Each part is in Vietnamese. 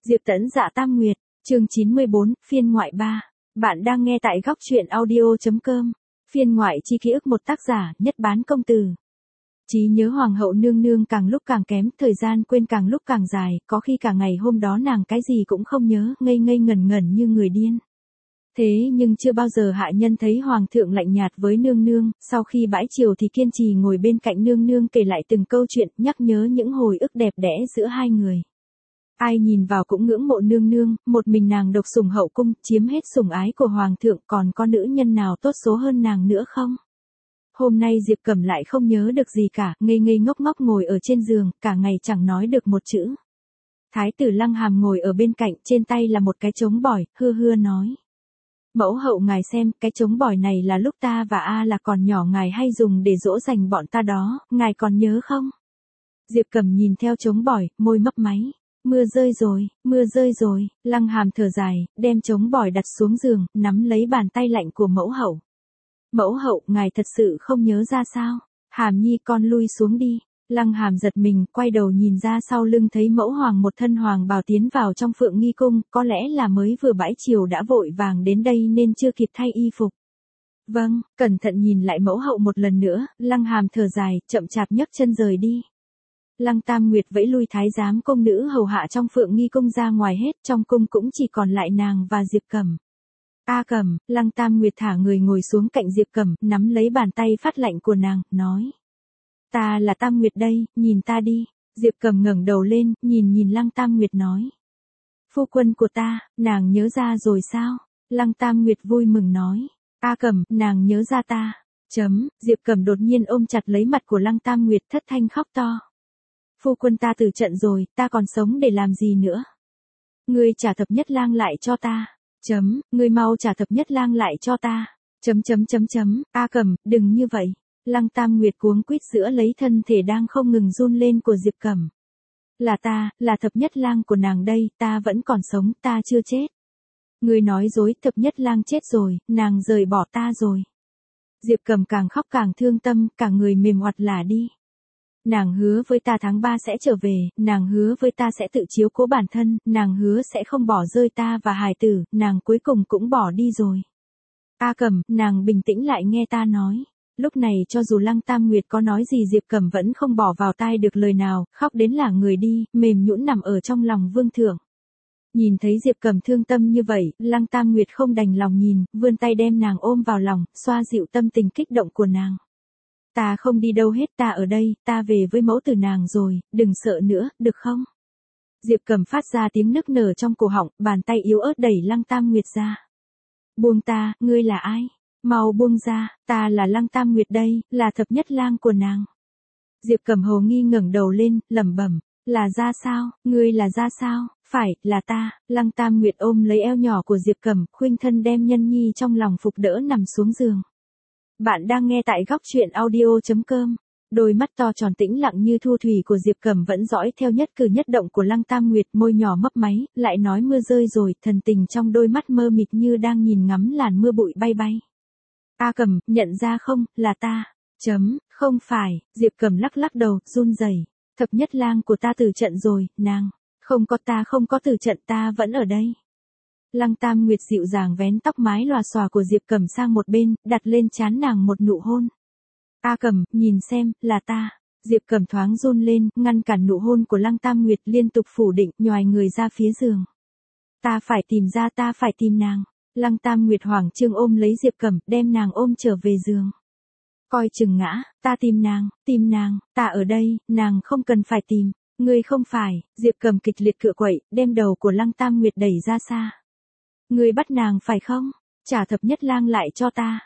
Diệp Tẫn Dạ Tam Nguyệt, chương 94, phiên ngoại 3. Bạn đang nghe tại góc truyện audio.com. Phiên ngoại chi ký ức một tác giả, Nhất Bán Công Tử. Trí nhớ hoàng hậu nương nương càng lúc càng kém, thời gian quên càng lúc càng dài, có khi cả ngày hôm đó nàng cái gì cũng không nhớ, ngây ngây ngẩn ngẩn như người điên. Thế nhưng chưa bao giờ hạ nhân thấy hoàng thượng lạnh nhạt với nương nương, sau khi bãi triều thì kiên trì ngồi bên cạnh nương nương kể lại từng câu chuyện, nhắc nhớ những hồi ức đẹp đẽ giữa hai người. Ai nhìn vào cũng ngưỡng mộ nương nương, một mình nàng độc sủng hậu cung, chiếm hết sủng ái của hoàng thượng, còn có nữ nhân nào tốt số hơn nàng nữa không? Hôm nay Diệp Cẩm lại không nhớ được gì cả, ngây ngây ngốc ngốc ngồi ở trên giường, cả ngày chẳng nói được một chữ. Thái tử Lăng Hàm ngồi ở bên cạnh, trên tay là một cái trống bỏi, hưa hưa nói. Mẫu hậu ngài xem, cái trống bỏi này là lúc ta và A là còn nhỏ ngài hay dùng để dỗ dành bọn ta đó, ngài còn nhớ không? Diệp Cẩm nhìn theo trống bỏi, môi mấp máy. Mưa rơi rồi, Lăng Hàm thở dài, đem trống bỏi đặt xuống giường, nắm lấy bàn tay lạnh của mẫu hậu. Mẫu hậu, ngài thật sự không nhớ ra sao? Hàm nhi con lui xuống đi. Lăng Hàm giật mình, quay đầu nhìn ra sau lưng thấy mẫu hoàng một thân hoàng bào tiến vào trong Phượng Nghi cung, có lẽ là mới vừa bãi triều đã vội vàng đến đây nên chưa kịp thay y phục. Vâng, cẩn thận nhìn lại mẫu hậu một lần nữa, Lăng Hàm thở dài, chậm chạp nhấc chân rời đi. Lăng Tam Nguyệt vẫy lui thái giám công nữ hầu hạ trong Phượng Nghi cung ra ngoài hết, trong cung cũng chỉ còn lại nàng và Diệp Cẩm. A Cẩm, Lăng Tam Nguyệt thả người ngồi xuống cạnh Diệp Cẩm, nắm lấy bàn tay phát lạnh của nàng, nói. Ta là Tam Nguyệt đây, nhìn ta đi. Diệp Cẩm ngẩng đầu lên, nhìn Lăng Tam Nguyệt nói. Phu quân của ta, nàng nhớ ra rồi sao? Lăng Tam Nguyệt vui mừng nói. A Cẩm, nàng nhớ ra ta. Diệp Cẩm đột nhiên ôm chặt lấy mặt của Lăng Tam Nguyệt thất thanh khóc to. Phu quân ta tử trận rồi, ta còn sống để làm gì nữa? Ngươi trả thập nhất lang lại cho ta. Ngươi mau trả thập nhất lang lại cho ta. A Cẩm, đừng như vậy. Lăng Tam Nguyệt cuống quýt giữa lấy thân thể đang không ngừng run lên của Diệp Cẩm. Là ta, là thập nhất lang của nàng đây, ta vẫn còn sống, ta chưa chết. Ngươi nói dối, thập nhất lang chết rồi, nàng rời bỏ ta rồi. Diệp Cẩm càng khóc càng thương tâm, cả người mềm oặt lả đi. Nàng hứa với ta tháng 3 sẽ trở về, nàng hứa với ta sẽ tự chiếu cố bản thân, nàng hứa sẽ không bỏ rơi ta và hài tử, nàng cuối cùng cũng bỏ đi rồi. A Cẩm, nàng bình tĩnh lại nghe ta nói. Lúc này cho dù Lăng Tam Nguyệt có nói gì Diệp Cẩm vẫn không bỏ vào tai được lời nào, khóc đến lả người đi, mềm nhũn nằm ở trong lòng vương thượng. Nhìn thấy Diệp Cẩm thương tâm như vậy, Lăng Tam Nguyệt không đành lòng nhìn, vươn tay đem nàng ôm vào lòng, xoa dịu tâm tình kích động của nàng. Ta không đi đâu hết, ta ở đây, ta về với mẫu tử nàng rồi, đừng sợ nữa, được không? Diệp Cẩm phát ra tiếng nức nở trong cổ họng, bàn tay yếu ớt đẩy Lăng Tam Nguyệt ra. Buông ta, ngươi là ai? Mau buông ra, ta là Lăng Tam Nguyệt đây, là thập nhất lang của nàng. Diệp Cẩm hồ nghi ngẩng đầu lên, lẩm bẩm, là ra sao, ngươi là ra sao? Phải, là ta. Lăng Tam Nguyệt ôm lấy eo nhỏ của Diệp Cẩm, khuynh thân đem nhân nhi trong lòng phục đỡ nằm xuống giường. Bạn đang nghe tại góc truyện audio.com. Đôi mắt to tròn tĩnh lặng như thu thủy của Diệp Cẩm vẫn dõi theo nhất cử nhất động của Lăng Tam Nguyệt, môi nhỏ mấp máy, lại nói mưa rơi rồi, thần tình trong đôi mắt mơ mịt như đang nhìn ngắm làn mưa bụi bay bay. A Cẩm, nhận ra không, là ta. Không phải, Diệp Cẩm lắc lắc đầu, run rẩy. Thập nhất lang của ta tử trận rồi, nàng. Ta không có tử trận, ta vẫn ở đây. Lăng Tam Nguyệt dịu dàng vén tóc mái lòa xòa của Diệp Cẩm sang một bên, đặt lên trán nàng một nụ hôn. A Cẩm, nhìn xem, là ta. Diệp Cẩm thoáng run lên, ngăn cản nụ hôn của Lăng Tam Nguyệt, liên tục phủ định, nhoài người ra phía giường. Ta phải tìm nàng. Lăng Tam Nguyệt hoảng trương ôm lấy Diệp Cẩm, đem nàng ôm trở về giường. Coi chừng ngã, ta tìm nàng, ta ở đây, nàng không cần phải tìm. Ngươi không phải, Diệp Cẩm kịch liệt cựa quậy, đem đầu của Lăng Tam Nguyệt đẩy ra xa. Ngươi bắt nàng phải không? Trả thập nhất lang lại cho ta.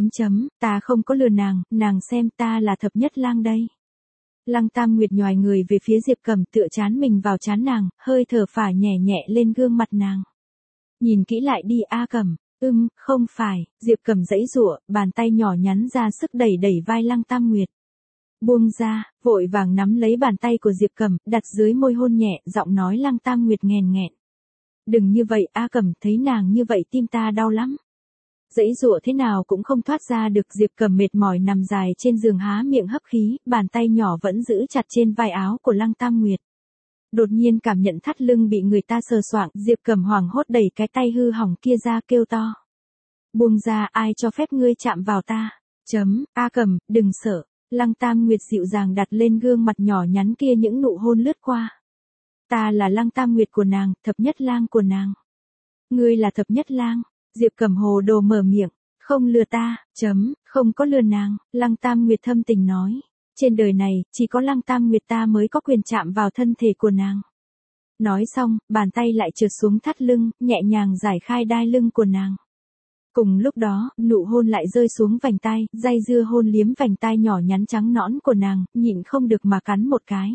Ta không có lừa nàng xem ta là thập nhất lang đây. Lăng Tam Nguyệt nhoài người về phía Diệp Cẩm tựa chán mình vào chán nàng, hơi thở phả nhẹ nhẹ lên gương mặt nàng. Nhìn kỹ lại đi A Cẩm, không phải, Diệp Cẩm giãy giụa, bàn tay nhỏ nhắn ra sức đẩy vai Lăng Tam Nguyệt. Buông ra, vội vàng nắm lấy bàn tay của Diệp Cẩm, đặt dưới môi hôn nhẹ, giọng nói Lăng Tam Nguyệt nghẹn nghẹn. Đừng như vậy A Cẩm, thấy nàng như vậy tim ta đau lắm. Giãy giụa thế nào cũng không thoát ra được, Diệp Cẩm mệt mỏi nằm dài trên giường há miệng hấp khí, bàn tay nhỏ vẫn giữ chặt trên vai áo của Lăng Tam Nguyệt. Đột nhiên cảm nhận thắt lưng bị người ta sờ soạng, Diệp Cẩm hoảng hốt đẩy cái tay hư hỏng kia ra kêu to. Buông ra, ai cho phép ngươi chạm vào ta? A Cẩm, đừng sợ. Lăng Tam Nguyệt dịu dàng đặt lên gương mặt nhỏ nhắn kia những nụ hôn lướt qua. Ta là Lăng Tam Nguyệt của nàng, thập nhất lang của nàng. Ngươi là thập nhất lang. Diệp Cẩm hồ đồ mở miệng. Không lừa ta, không có lừa nàng. Lăng Tam Nguyệt thâm tình nói. Trên đời này, chỉ có Lăng Tam Nguyệt ta mới có quyền chạm vào thân thể của nàng. Nói xong, bàn tay lại trượt xuống thắt lưng, nhẹ nhàng giải khai đai lưng của nàng. Cùng lúc đó, nụ hôn lại rơi xuống vành tai, dây dưa hôn liếm vành tai nhỏ nhắn trắng nõn của nàng, nhịn không được mà cắn một cái.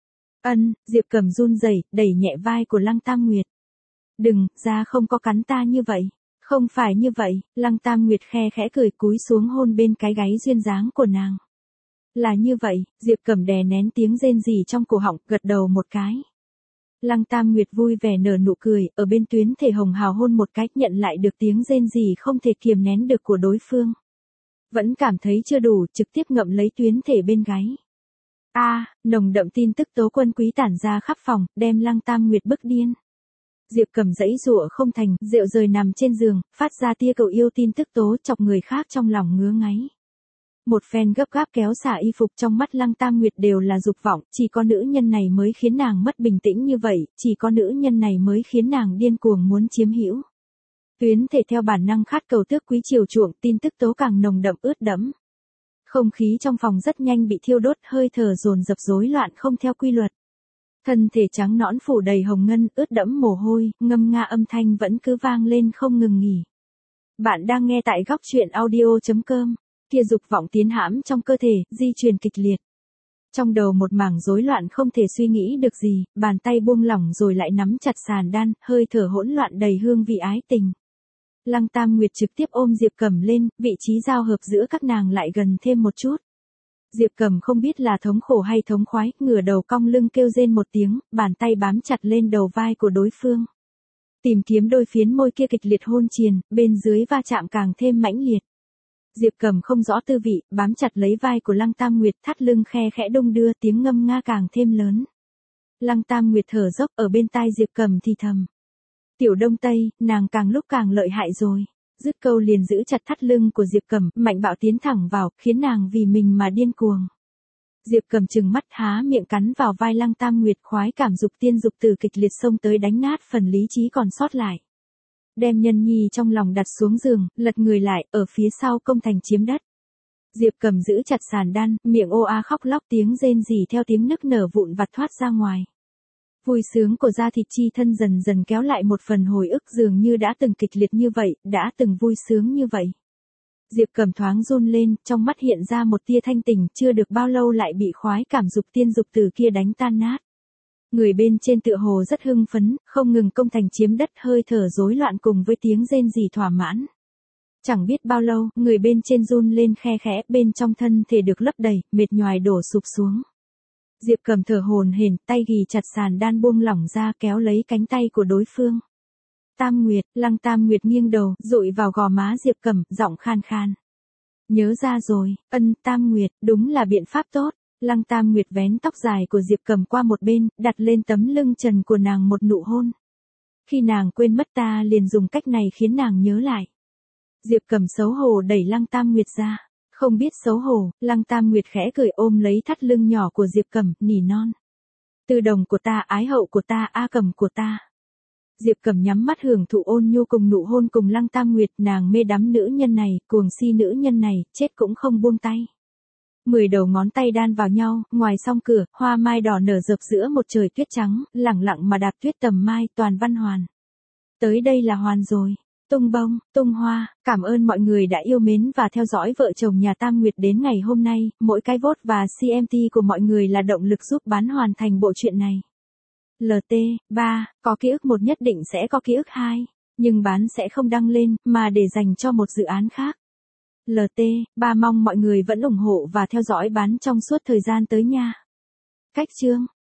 Diệp Cẩm run rẩy, đẩy nhẹ vai của Lăng Tam Nguyệt. Đừng, ra không có cắn ta như vậy. Không phải như vậy, Lăng Tam Nguyệt khe khẽ cười cúi xuống hôn bên cái gáy duyên dáng của nàng. Là như vậy, Diệp Cẩm đè nén tiếng rên rỉ trong cổ họng, gật đầu một cái. Lăng Tam Nguyệt vui vẻ nở nụ cười, ở bên tuyến thể hồng hào hôn một cái, nhận lại được tiếng rên rỉ không thể kiềm nén được của đối phương. Vẫn cảm thấy chưa đủ, trực tiếp ngậm lấy tuyến thể bên gáy. Nồng đậm tin tức tố quân quý tản ra khắp phòng, đem Lăng Tam Nguyệt bức điên. Diệp Cẩm giãy giụa không thành, rượu rời nằm trên giường, phát ra tia cầu yêu tin tức tố chọc người khác trong lòng ngứa ngáy. Một phen gấp gáp kéo xả y phục, trong mắt Lăng Tam Nguyệt đều là dục vọng, chỉ có nữ nhân này mới khiến nàng mất bình tĩnh như vậy, chỉ có nữ nhân này mới khiến nàng điên cuồng muốn chiếm hữu. Tuyến thể theo bản năng khát cầu tước quý chiều chuộng, tin tức tố càng nồng đậm ướt đẫm. Không khí trong phòng rất nhanh bị thiêu đốt, hơi thở dồn dập rối loạn không theo quy luật. Thân thể trắng nõn phủ đầy hồng ngân, ướt đẫm mồ hôi, ngâm nga âm thanh vẫn cứ vang lên không ngừng nghỉ. Bạn đang nghe tại góc truyện audio.com. Kia dục vọng tiến hãm trong cơ thể, di truyền kịch liệt. Trong đầu một mảng rối loạn không thể suy nghĩ được gì, bàn tay buông lỏng rồi lại nắm chặt sàn đan, hơi thở hỗn loạn đầy hương vị ái tình. Lăng Tam Nguyệt trực tiếp ôm Diệp Cẩm lên, vị trí giao hợp giữa các nàng lại gần thêm một chút. Diệp Cẩm không biết là thống khổ hay thống khoái, ngửa đầu cong lưng kêu rên một tiếng, bàn tay bám chặt lên đầu vai của đối phương. Tìm kiếm đôi phiến môi kia kịch liệt hôn triền, bên dưới va chạm càng thêm mãnh liệt. Diệp Cẩm không rõ tư vị, bám chặt lấy vai của Lăng Tam Nguyệt, thắt lưng khe khẽ đung đưa, tiếng ngâm nga càng thêm lớn. Lăng Tam Nguyệt thở dốc ở bên tai Diệp Cẩm thì thầm. Tiểu Đông Tây, nàng càng lúc càng lợi hại rồi. Dứt câu liền giữ chặt thắt lưng của Diệp Cẩm, mạnh bạo tiến thẳng vào, khiến nàng vì mình mà điên cuồng. Diệp Cẩm trừng mắt há miệng cắn vào vai Lăng Tam Nguyệt, khoái cảm dục tiên dục từ kịch liệt xông tới đánh nát phần lý trí còn sót lại. Đem nhân nhi trong lòng đặt xuống giường, lật người lại, ở phía sau công thành chiếm đất. Diệp Cẩm giữ chặt sàn đan, miệng ô a khóc lóc, tiếng rên rỉ theo tiếng nức nở vụn vặt thoát ra ngoài. Vui sướng của da thịt chi thân dần dần kéo lại một phần hồi ức, dường như đã từng kịch liệt như vậy, đã từng vui sướng như vậy. Diệp Cẩm thoáng run lên, trong mắt hiện ra một tia thanh tỉnh, chưa được bao lâu lại bị khoái cảm dục tiên dục từ kia đánh tan nát. Người bên trên tựa hồ rất hưng phấn, không ngừng công thành chiếm đất, hơi thở rối loạn cùng với tiếng rên rỉ thỏa mãn. Chẳng biết bao lâu, người bên trên run lên khe khẽ, bên trong thân thể được lấp đầy, mệt nhoài đổ sụp xuống. Diệp Cẩm thở hổn hển, tay ghì chặt sàn đan buông lỏng ra, kéo lấy cánh tay của đối phương. Tam Nguyệt, Lăng Tam Nguyệt nghiêng đầu, dụi vào gò má Diệp Cẩm, giọng khan khan. Nhớ ra rồi, Tam Nguyệt, đúng là biện pháp tốt. Lăng Tam Nguyệt vén tóc dài của Diệp Cẩm qua một bên, đặt lên tấm lưng trần của nàng một nụ hôn. Khi nàng quên mất ta liền dùng cách này khiến nàng nhớ lại. Diệp Cẩm xấu hổ đẩy Lăng Tam Nguyệt ra. Không biết xấu hổ, Lăng Tam Nguyệt khẽ cười ôm lấy thắt lưng nhỏ của Diệp Cẩm, nỉ non. Từ đồng của ta, ái hậu của ta, A Cẩm của ta. Diệp Cẩm nhắm mắt hưởng thụ ôn nhu cùng nụ hôn cùng Lăng Tam Nguyệt, nàng mê đắm nữ nhân này, cuồng si nữ nhân này, chết cũng không buông tay. 10 đầu ngón tay đan vào nhau, ngoài song cửa, hoa mai đỏ nở rực giữa một trời tuyết trắng, lẳng lặng mà đạp tuyết tầm mai, toàn văn hoàn. Tới đây là hoàn rồi. Tung bông, tung hoa, cảm ơn mọi người đã yêu mến và theo dõi vợ chồng nhà Tam Nguyệt đến ngày hôm nay, mỗi cái vote và CMT của mọi người là động lực giúp bán hoàn thành bộ truyện này. LT3, có ký ức 1 nhất định sẽ có ký ức 2, nhưng bán sẽ không đăng lên, mà để dành cho một dự án khác. LT3 mong mọi người vẫn ủng hộ và theo dõi bán trong suốt thời gian tới nha. Cách chương